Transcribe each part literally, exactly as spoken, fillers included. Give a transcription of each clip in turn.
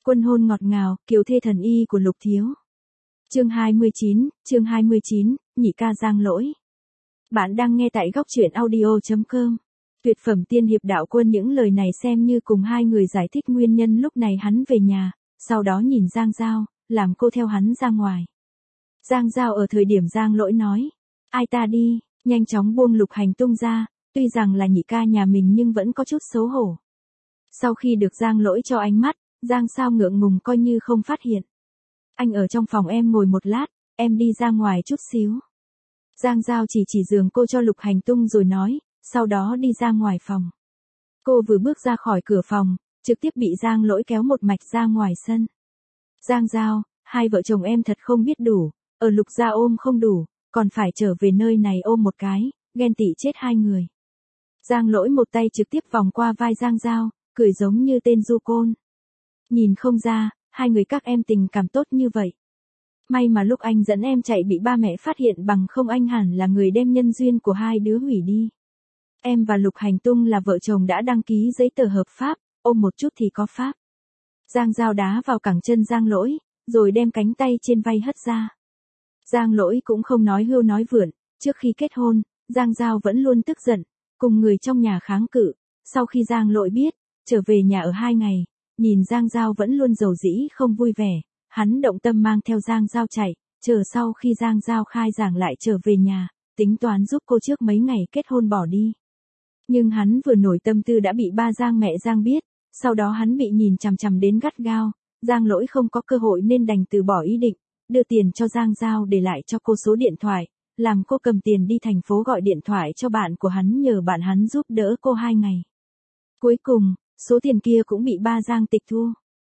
Quân hôn ngọt ngào, kiều thê thần y của Lục Thiếu. Chương hai mươi chín, chương hai mươi chín, nhị ca Giang Lỗi. Bạn đang nghe tại góc truyện audio chấm com. Tuyệt phẩm tiên hiệp Đạo Quân. Những lời này xem như cùng hai người giải thích nguyên nhân lúc này hắn về nhà, sau đó nhìn Giang Giao, làm cô theo hắn ra ngoài. Giang Giao ở thời điểm Giang Lỗi nói, ai ta đi, nhanh chóng buông Lục Hành Tung ra, tuy rằng là nhị ca nhà mình nhưng vẫn có chút xấu hổ. Sau khi được Giang Lỗi cho ánh mắt, Giang Sao ngượng ngùng coi như không phát hiện. Anh ở trong phòng em ngồi một lát, em đi ra ngoài chút xíu. Giang Giao chỉ chỉ giường cô cho Lục Hành Tung rồi nói, sau đó đi ra ngoài phòng. Cô vừa bước ra khỏi cửa phòng, trực tiếp bị Giang Lỗi kéo một mạch ra ngoài sân. Giang Giao, hai vợ chồng em thật không biết đủ, ở Lục gia ôm không đủ, còn phải trở về nơi này ôm một cái, ghen tị chết hai người. Giang Lỗi một tay trực tiếp vòng qua vai Giang Giao, cười giống như tên du côn. Nhìn không ra, hai người các em tình cảm tốt như vậy. May mà lúc anh dẫn em chạy bị ba mẹ phát hiện, bằng không anh hẳn là người đem nhân duyên của hai đứa hủy đi. Em và Lục Hành Tung là vợ chồng đã đăng ký giấy tờ hợp pháp, ôm một chút thì có pháp. Giang Giao đá vào cẳng chân Giang Lỗi, rồi đem cánh tay trên vai hất ra. Giang Lỗi cũng không nói hưu nói vượn, trước khi kết hôn, Giang Giao vẫn luôn tức giận, cùng người trong nhà kháng cự. Sau khi Giang Lỗi biết, trở về nhà ở hai ngày, nhìn Giang Giao vẫn luôn dầu dĩ không vui vẻ, hắn động tâm mang theo Giang Giao chạy, chờ sau khi Giang Giao khai giảng lại trở về nhà, tính toán giúp cô trước mấy ngày kết hôn bỏ đi. Nhưng hắn vừa nổi tâm tư đã bị ba Giang mẹ Giang biết, sau đó hắn bị nhìn chằm chằm đến gắt gao, Giang Lỗi không có cơ hội nên đành từ bỏ ý định, đưa tiền cho Giang Giao để lại cho cô số điện thoại, làm cô cầm tiền đi thành phố gọi điện thoại cho bạn của hắn nhờ bạn hắn giúp đỡ cô hai ngày. Cuối cùng, số tiền kia cũng bị ba Giang tịch thu.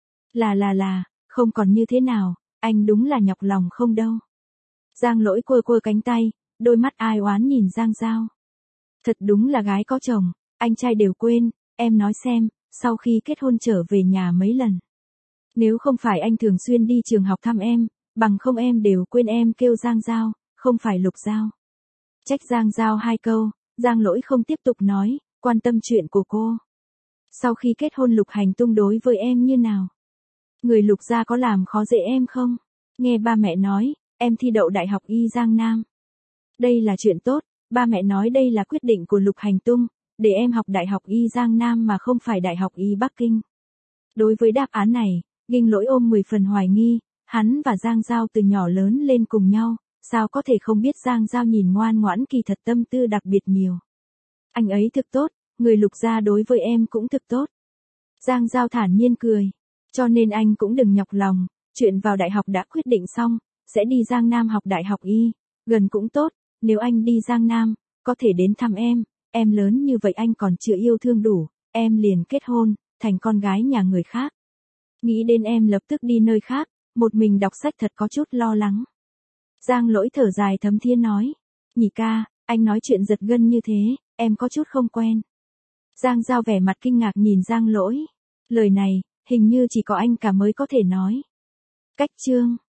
Là là là, không còn như thế nào, anh đúng là nhọc lòng không đâu. Giang Lỗi quơ quơ cánh tay, đôi mắt ai oán nhìn Giang Giao. Thật đúng là gái có chồng, anh trai đều quên, em nói xem, sau khi kết hôn trở về nhà mấy lần. Nếu không phải anh thường xuyên đi trường học thăm em, bằng không em đều quên em kêu Giang Giao, không phải Lục Giao. Trách Giang Giao hai câu, Giang Lỗi không tiếp tục nói, quan tâm chuyện của cô. Sau khi kết hôn Lục Hành Tung đối với em như nào? Người Lục gia có làm khó dễ em không? Nghe ba mẹ nói, em thi đậu Đại học Y Giang Nam. Đây là chuyện tốt, ba mẹ nói đây là quyết định của Lục Hành Tung, để em học Đại học Y Giang Nam mà không phải Đại học Y Bắc Kinh. Đối với đáp án này, Ghinh Lỗi ôm mười phần hoài nghi, hắn và Giang Giao từ nhỏ lớn lên cùng nhau, sao có thể không biết Giang Giao nhìn ngoan ngoãn kỳ thật tâm tư đặc biệt nhiều. Anh ấy thực tốt, người Lục gia đối với em cũng thực tốt. Giang Giao thản nhiên cười, cho nên anh cũng đừng nhọc lòng, chuyện vào đại học đã quyết định xong, sẽ đi Giang Nam học Đại học Y, gần cũng tốt, nếu anh đi Giang Nam, có thể đến thăm em, em lớn như vậy anh còn chưa yêu thương đủ, em liền kết hôn, thành con gái nhà người khác. Nghĩ đến em lập tức đi nơi khác, một mình đọc sách thật có chút lo lắng. Giang Lỗi thở dài thấm thía nói, nhị ca, anh nói chuyện giật gân như thế, em có chút không quen. Giang Giao vẻ mặt kinh ngạc nhìn Giang Lỗi, lời này, hình như chỉ có anh cả mới có thể nói. Cách chương